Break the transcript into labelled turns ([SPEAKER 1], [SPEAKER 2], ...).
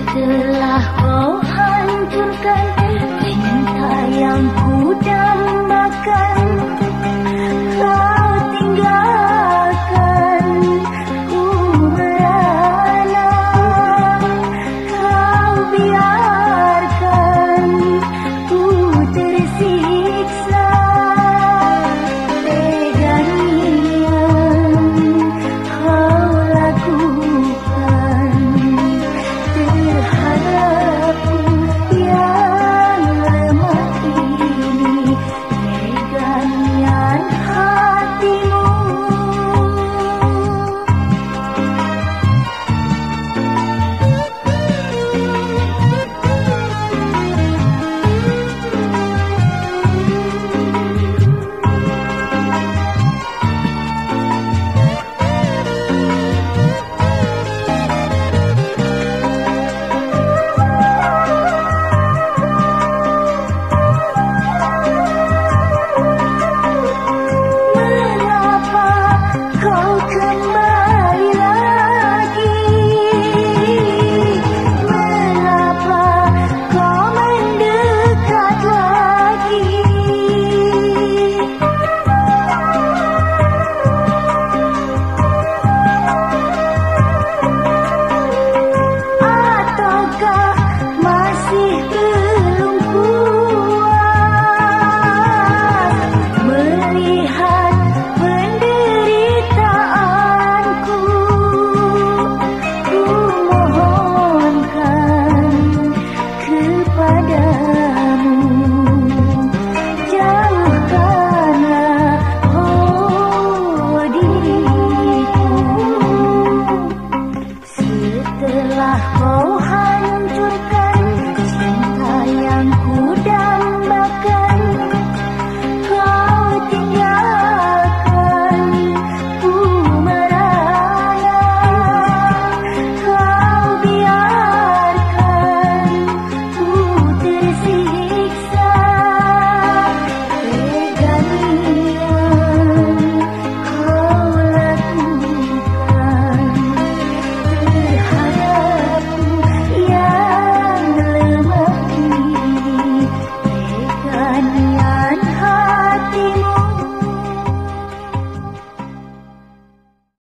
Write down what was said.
[SPEAKER 1] Telah kau hancurkan cinta yang ku dambakan, kau tinggalkan ku merana, kau biarkan ku tersiksa. Teganya kau lakukan terhadapku yang lemah ini, tegangan hatimu. Kau kembali lagi, mengapa kau mendekat lagi? Ataukah masih belum puas melihat penderitaanku? Ku mohonkan kepadamu, jauhkanlah diriku. Setelah kau